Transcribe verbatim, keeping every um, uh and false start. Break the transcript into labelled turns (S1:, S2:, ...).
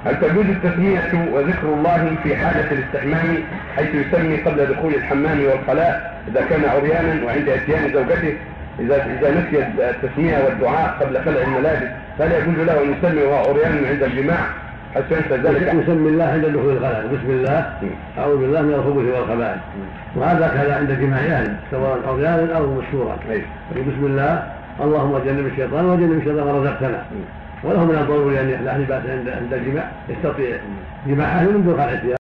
S1: هل تجوز التسمية وذكر الله في حالة الاستحمام حيث يسمي قبل دخول الحمام والخلاء إذا كان عريانا وعند اتيان زوجته؟ إذا إذا نسي التسمية والدعاء قبل خلع الملابس فلا يجوز له أن يسمي وهو عريان عند الجماع حتى ينسى ذلك؟
S2: يسمي الله عند دخول الخلاء، بسم الله، أعوذ بالله من الخبث والخبائث، وهذا كذا عند الجماع يعني سواء عريانا أو مستورا. بسم الله اللهم جنب الشيطان وجنب الشيطان ما رزقتنا. وله من الضروري يعني لا بأس عند الجماع يستطيع جماعه من دون خلع الثياب.